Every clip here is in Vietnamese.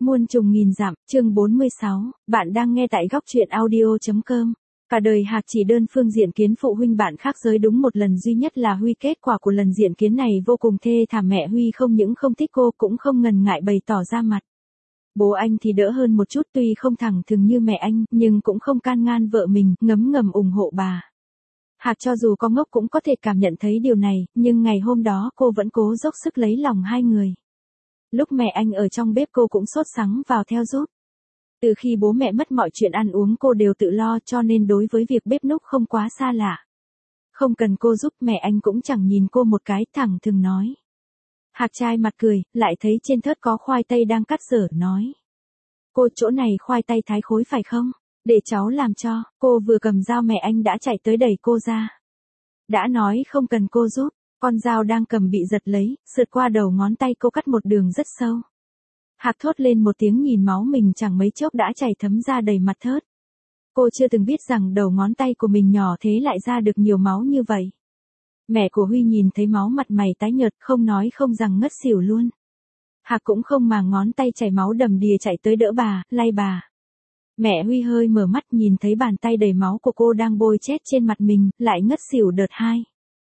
Muôn trùng nghìn dặm, chương 46, bạn đang nghe tại góc truyện audio.com. Cả đời Hạc chỉ đơn phương diện kiến phụ huynh bạn khác giới đúng một lần duy nhất là Huy, kết quả của lần diện kiến này vô cùng thê thảm. Mẹ Huy không những không thích cô cũng không ngần ngại bày tỏ ra mặt. Bố anh thì đỡ hơn một chút, tuy không thẳng thừng như mẹ anh, nhưng cũng không can ngăn vợ mình, ngấm ngầm ủng hộ bà. Hạc cho dù có ngốc cũng có thể cảm nhận thấy điều này, nhưng ngày hôm đó cô vẫn cố dốc sức lấy lòng hai người. Lúc mẹ anh ở trong bếp cô cũng sốt sắng vào theo giúp. Từ khi bố mẹ mất mọi chuyện ăn uống cô đều tự lo, cho nên đối với việc bếp núc không quá xa lạ. Không cần cô giúp, mẹ anh cũng chẳng nhìn cô một cái, thẳng thừng nói. Hạc trai mặt cười, lại thấy trên thớt có khoai tây đang cắt dở, nói. Cô, chỗ này khoai tây thái khối phải không? Để cháu làm cho. Cô vừa cầm dao mẹ anh đã chạy tới đẩy cô ra. Đã nói không cần cô giúp. Con dao đang cầm bị giật lấy, sượt qua đầu ngón tay cô cắt một đường rất sâu. Hạc thốt lên một tiếng, nhìn máu mình chẳng mấy chốc đã chảy thấm ra đầy mặt thớt. Cô chưa từng biết rằng đầu ngón tay của mình nhỏ thế lại ra được nhiều máu như vậy. Mẹ của Huy nhìn thấy máu mặt mày tái nhợt, không nói không rằng ngất xỉu luôn. Hạc cũng không màng ngón tay chảy máu đầm đìa chạy tới đỡ bà, lay bà. Mẹ Huy hơi mở mắt nhìn thấy bàn tay đầy máu của cô đang bôi chét trên mặt mình, lại ngất xỉu đợt hai.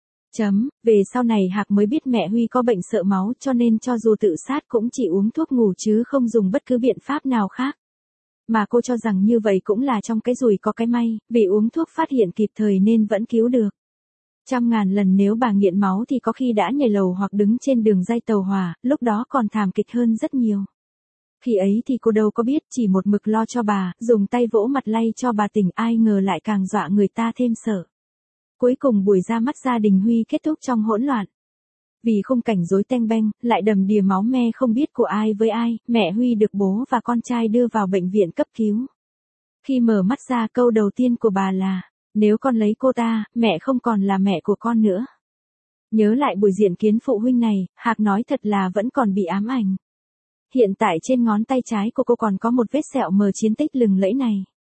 Về sau này Hạc mới biết mẹ Huy có bệnh sợ máu, cho nên cho dù tự sát cũng chỉ uống thuốc ngủ chứ không dùng bất cứ biện pháp nào khác. Mà cô cho rằng như vậy cũng là trong cái rủi có cái may, vì uống thuốc phát hiện kịp thời nên vẫn cứu được. Trăm ngàn lần nếu bà nghiện máu thì có khi đã nhảy lầu hoặc đứng trên đường ray tàu hỏa, lúc đó còn thảm kịch hơn rất nhiều. Khi ấy thì cô đâu có biết, chỉ một mực lo cho bà, dùng tay vỗ mặt lay cho bà tỉnh, ai ngờ lại càng dọa người ta thêm sợ. Cuối cùng buổi ra mắt gia đình Huy kết thúc trong hỗn loạn. Vì khung cảnh rối teng beng, lại đầm đìa máu me không biết của ai với ai, mẹ Huy được bố và con trai đưa vào bệnh viện cấp cứu. Khi mở mắt ra, câu đầu tiên của bà là, nếu con lấy cô ta, mẹ không còn là mẹ của con nữa. Nhớ lại buổi diện kiến phụ huynh này, Hạc nói thật là vẫn còn bị ám ảnh. Hiện tại trên ngón tay trái của cô còn có một vết sẹo mờ chiến tích lừng lẫy này.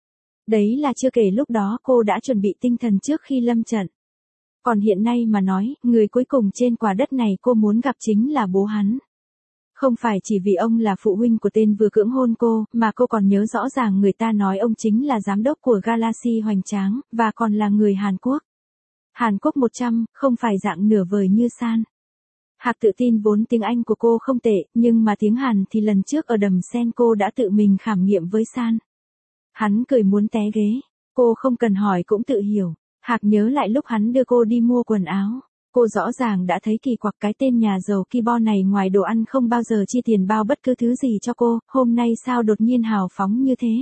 Đấy là chưa kể lúc đó cô đã chuẩn bị tinh thần trước khi lâm trận. Còn hiện nay mà nói, người cuối cùng trên quả đất này cô muốn gặp chính là bố hắn. Không phải chỉ vì ông là phụ huynh của tên vừa cưỡng hôn cô, mà cô còn nhớ rõ ràng người ta nói ông chính là giám đốc của Galaxy hoành tráng, và còn là người Hàn Quốc. Hàn Quốc 100, không phải dạng nửa vời như San. Hạc tự tin vốn tiếng Anh của cô không tệ, nhưng mà tiếng Hàn thì lần trước ở Đầm Sen cô đã tự mình khảo nghiệm với San. Hắn cười muốn té ghế. Cô không cần hỏi cũng tự hiểu. Hạc nhớ lại lúc hắn đưa cô đi mua quần áo. Cô rõ ràng đã thấy kỳ quặc, cái tên nhà giàu Kibo này ngoài đồ ăn không bao giờ chi tiền bao bất cứ thứ gì cho cô, hôm nay sao đột nhiên hào phóng như thế.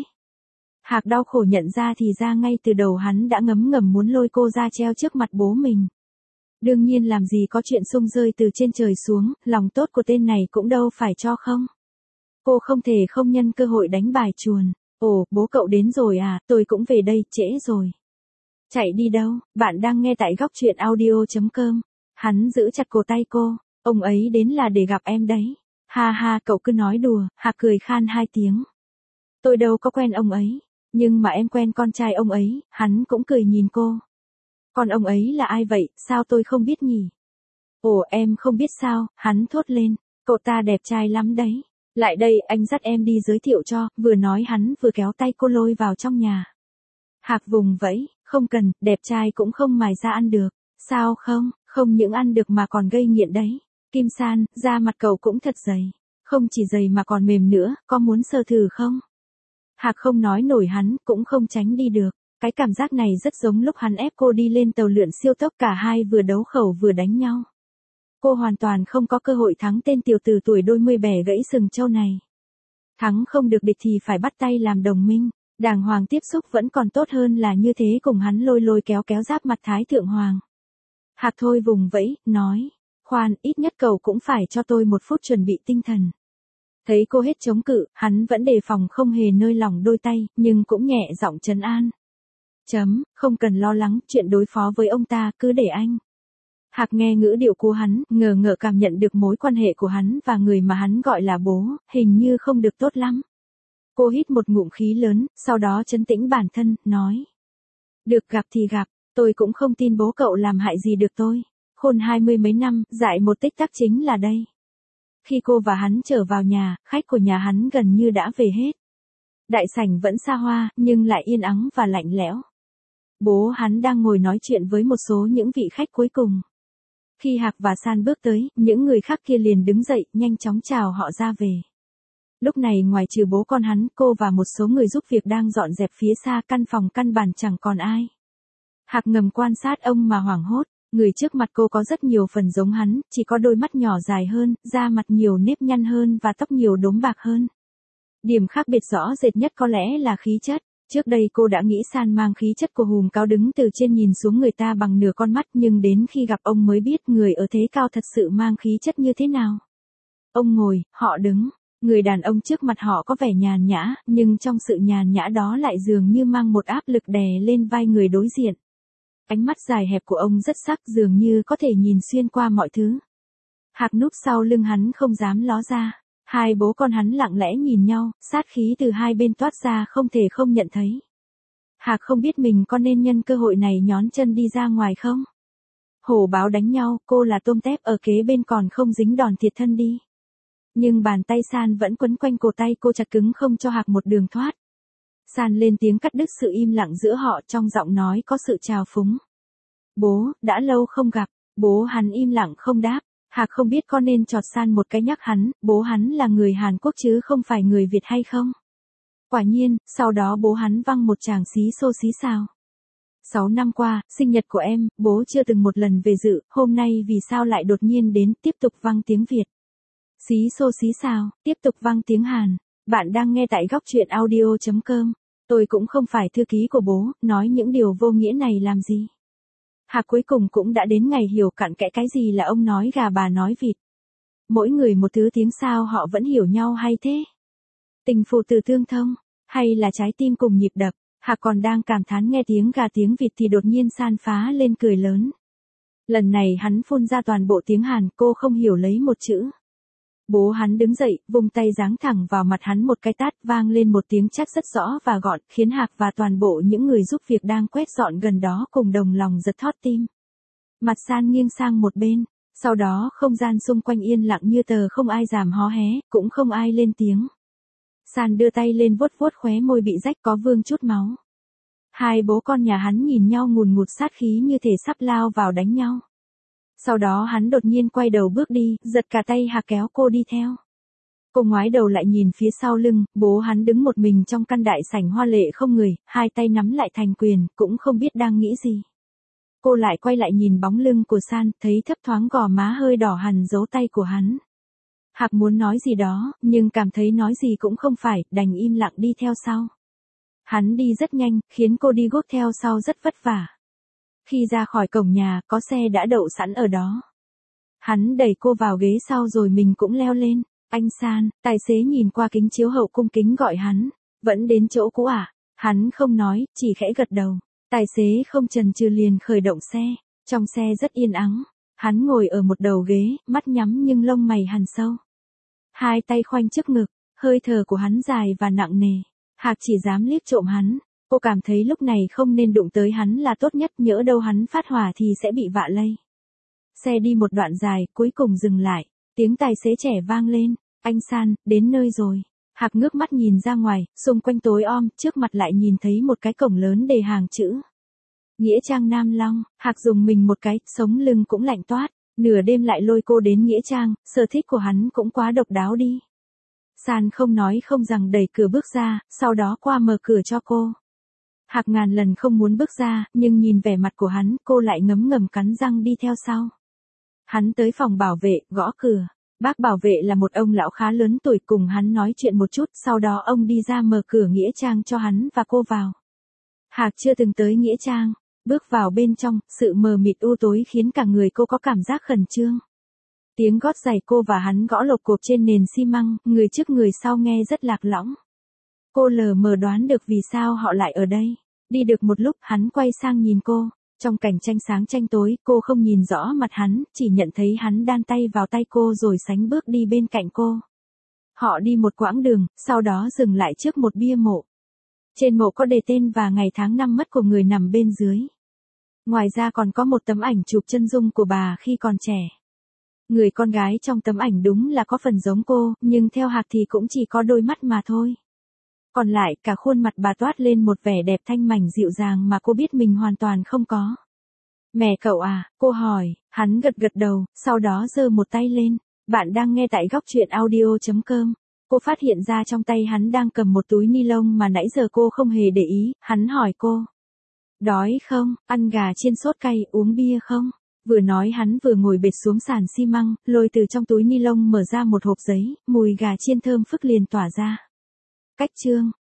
Hạc đau khổ nhận ra thì ra ngay từ đầu hắn đã ngấm ngầm muốn lôi cô ra treo trước mặt bố mình. Đương nhiên làm gì có chuyện xung rơi từ trên trời xuống, lòng tốt của tên này cũng đâu phải cho không. Cô không thể không nhân cơ hội đánh bài chuồn. Ồ, bố cậu đến rồi à, tôi cũng về đây, trễ rồi. Chạy đi đâu, bạn đang nghe tại góc truyện audio.com. Hắn giữ chặt cổ tay cô, ông ấy đến là để gặp em đấy. Ha ha, cậu cứ nói đùa. Hạc cười khan hai tiếng. Tôi đâu có quen ông ấy, nhưng mà em quen con trai ông ấy. Hắn cũng cười nhìn cô. Còn ông ấy là ai vậy, sao tôi không biết nhỉ? Ồ, em không biết sao, hắn thốt lên. Cậu ta đẹp trai lắm đấy. Lại đây, anh dắt em đi giới thiệu cho, vừa nói hắn vừa kéo tay cô lôi vào trong nhà. Hạc vùng vẫy, không cần, đẹp trai cũng không mài ra ăn được. Sao không, không những ăn được mà còn gây nghiện đấy. Kim San, da mặt cậu cũng thật dày. Không chỉ dày mà còn mềm nữa, có muốn sờ thử không? Hạc không nói nổi hắn, cũng không tránh đi được. Cái cảm giác này rất giống lúc hắn ép cô đi lên tàu lượn siêu tốc, cả hai vừa đấu khẩu vừa đánh nhau. Cô hoàn toàn không có cơ hội thắng tên tiểu tử tuổi đôi mươi bẻ gãy sừng trâu này. Thắng không được địch thì phải bắt tay làm đồng minh. Đàng hoàng tiếp xúc vẫn còn tốt hơn là như thế cùng hắn lôi lôi kéo kéo giáp mặt Thái Thượng Hoàng. Hạc thôi vùng vẫy, nói. Khoan, ít nhất cậu cũng phải cho tôi một phút chuẩn bị tinh thần. Thấy cô hết chống cự, hắn vẫn đề phòng không hề nơi lỏng đôi tay, nhưng cũng nhẹ giọng trấn an. Không cần lo lắng, chuyện đối phó với ông ta, cứ để anh. Hạc nghe ngữ điệu của hắn, ngờ ngợ cảm nhận được mối quan hệ của hắn và người mà hắn gọi là bố, hình như không được tốt lắm. Cô hít một ngụm khí lớn, sau đó trấn tĩnh bản thân, nói. Được gặp thì gặp, tôi cũng không tin bố cậu làm hại gì được tôi. Khôn 20 mấy năm, dại một tích tắc chính là đây. Khi cô và hắn trở vào nhà, khách của nhà hắn gần như đã về hết. Đại sảnh vẫn xa hoa, nhưng lại yên ắng và lạnh lẽo. Bố hắn đang ngồi nói chuyện với một số những vị khách cuối cùng. Khi Hạc và San bước tới, những người khác kia liền đứng dậy, nhanh chóng chào họ ra về. Lúc này ngoài trừ bố con hắn, cô và một số người giúp việc đang dọn dẹp phía xa căn phòng căn bản chẳng còn ai. Hạc ngầm quan sát ông mà hoảng hốt, người trước mặt cô có rất nhiều phần giống hắn, chỉ có đôi mắt nhỏ dài hơn, da mặt nhiều nếp nhăn hơn và tóc nhiều đốm bạc hơn. Điểm khác biệt rõ rệt nhất có lẽ là khí chất. Trước đây cô đã nghĩ San mang khí chất của hùm cao đứng từ trên nhìn xuống người ta bằng nửa con mắt, nhưng đến khi gặp ông mới biết người ở thế cao thật sự mang khí chất như thế nào. Ông ngồi, họ đứng. Người đàn ông trước mặt họ có vẻ nhàn nhã, nhưng trong sự nhàn nhã đó lại dường như mang một áp lực đè lên vai người đối diện. Ánh mắt dài hẹp của ông rất sắc, dường như có thể nhìn xuyên qua mọi thứ. Hạc núp sau lưng hắn không dám ló ra. Hai bố con hắn lặng lẽ nhìn nhau, sát khí từ hai bên toát ra không thể không nhận thấy. Hạc không biết mình có nên nhân cơ hội này nhón chân đi ra ngoài không? Hổ báo đánh nhau, cô là tôm tép ở kế bên còn không dính đòn thiệt thân đi. Nhưng bàn tay San vẫn quấn quanh cổ tay cô chặt cứng không cho Hạc một đường thoát. San lên tiếng cắt đứt sự im lặng giữa họ, trong giọng nói có sự trào phúng. Bố, đã lâu không gặp. Bố hắn im lặng không đáp. Hạc không biết có nên chọt San một cái nhắc hắn, bố hắn là người Hàn Quốc chứ không phải người Việt hay không. Quả nhiên, sau đó bố hắn văng một tràng xí xô xí xào. 6 năm qua, sinh nhật của em, bố chưa từng một lần về dự, hôm nay vì sao lại đột nhiên đến, tiếp tục văng tiếng Việt. Xí xô xí xào, tiếp tục văng tiếng Hàn. Bạn đang nghe tại góc truyện audio.com. Tôi cũng không phải thư ký của bố, nói những điều vô nghĩa này làm gì. Hạc cuối cùng cũng đã đến ngày hiểu cặn kẽ cái gì là ông nói gà bà nói vịt. Mỗi người một thứ tiếng, sao họ vẫn hiểu nhau hay thế? Tình phụ tử tương thông, hay là trái tim cùng nhịp đập? Hạc còn đang cảm thán nghe tiếng gà tiếng vịt thì đột nhiên San phá lên cười lớn. Lần này hắn phun ra toàn bộ tiếng Hàn, cô không hiểu lấy một chữ. Bố hắn đứng dậy, vung tay giáng thẳng vào mặt hắn một cái tát, vang lên một tiếng chắc rất rõ và gọn, khiến Hạc và toàn bộ những người giúp việc đang quét dọn gần đó cùng đồng lòng giật thót tim. Mặt San nghiêng sang một bên, sau đó không gian xung quanh yên lặng như tờ, không ai dám hó hé, cũng không ai lên tiếng. San đưa tay lên vuốt vuốt khóe môi bị rách có vương chút máu. Hai bố con nhà hắn nhìn nhau ngùn ngụt sát khí như thể sắp lao vào đánh nhau. Sau đó hắn đột nhiên quay đầu bước đi, giật cả tay Hạc kéo cô đi theo. Cô ngoái đầu lại nhìn phía sau lưng, bố hắn đứng một mình trong căn đại sảnh hoa lệ không người, hai tay nắm lại thành quyền, cũng không biết đang nghĩ gì. Cô lại quay lại nhìn bóng lưng của San, thấy thấp thoáng gò má hơi đỏ hằn dấu tay của hắn. Hạc muốn nói gì đó, nhưng cảm thấy nói gì cũng không phải, đành im lặng đi theo sau. Hắn đi rất nhanh, khiến cô đi gót theo sau rất vất vả. Khi ra khỏi cổng nhà, có xe đã đậu sẵn ở đó. Hắn đẩy cô vào ghế sau rồi mình cũng leo lên. Anh San, tài xế nhìn qua kính chiếu hậu cung kính gọi hắn. Vẫn đến chỗ cũ à? Hắn không nói, chỉ khẽ gật đầu. Tài xế không chần chừ liền khởi động xe. Trong xe rất yên ắng. Hắn ngồi ở một đầu ghế, mắt nhắm nhưng lông mày hằn sâu. Hai tay khoanh trước ngực, hơi thở của hắn dài và nặng nề. Hạc chỉ dám liếc trộm hắn. Cô cảm thấy lúc này không nên đụng tới hắn là tốt nhất, nhỡ đâu hắn phát hỏa thì sẽ bị vạ lây. Xe đi một đoạn dài, cuối cùng dừng lại. Tiếng tài xế trẻ vang lên. Anh San, đến nơi rồi. Hạc ngước mắt nhìn ra ngoài, xung quanh tối om, trước mặt lại nhìn thấy một cái cổng lớn đề hàng chữ. Nghĩa Trang Nam Long. Hạc dùng mình một cái, sống lưng cũng lạnh toát. Nửa đêm lại lôi cô đến Nghĩa Trang, sở thích của hắn cũng quá độc đáo đi. San không nói không rằng đẩy cửa bước ra, sau đó qua mở cửa cho cô. Hạc ngàn lần không muốn bước ra, nhưng nhìn vẻ mặt của hắn, cô lại ngấm ngầm cắn răng đi theo sau. Hắn tới phòng bảo vệ, gõ cửa. Bác bảo vệ là một ông lão khá lớn tuổi, cùng hắn nói chuyện một chút, sau đó ông đi ra mở cửa Nghĩa Trang cho hắn và cô vào. Hạc chưa từng tới Nghĩa Trang. Bước vào bên trong, sự mờ mịt u tối khiến cả người cô có cảm giác khẩn trương. Tiếng gót giày cô và hắn gõ lộc cộp trên nền xi măng, người trước người sau nghe rất lạc lõng. Cô lờ mờ đoán được vì sao họ lại ở đây. Đi được một lúc, hắn quay sang nhìn cô. Trong cảnh tranh sáng tranh tối, cô không nhìn rõ mặt hắn, chỉ nhận thấy hắn đan tay vào tay cô rồi sánh bước đi bên cạnh cô. Họ đi một quãng đường, sau đó dừng lại trước một bia mộ. Trên mộ có đề tên và ngày tháng năm mất của người nằm bên dưới. Ngoài ra còn có một tấm ảnh chụp chân dung của bà khi còn trẻ. Người con gái trong tấm ảnh đúng là có phần giống cô, nhưng theo Hạc thì cũng chỉ có đôi mắt mà thôi. Còn lại cả khuôn mặt bà toát lên một vẻ đẹp thanh mảnh dịu dàng mà cô biết mình hoàn toàn không có. Mẹ cậu à, cô hỏi, hắn gật gật đầu, sau đó giơ một tay lên. Bạn đang nghe tại góc truyện audio.com. Cô phát hiện ra trong tay hắn đang cầm một túi ni lông mà nãy giờ cô không hề để ý, hắn hỏi cô. Đói không, ăn gà chiên sốt cay, uống bia không? Vừa nói hắn vừa ngồi bệt xuống sàn xi măng, lôi từ trong túi ni lông mở ra một hộp giấy, mùi gà chiên thơm phức liền tỏa ra. Cách chương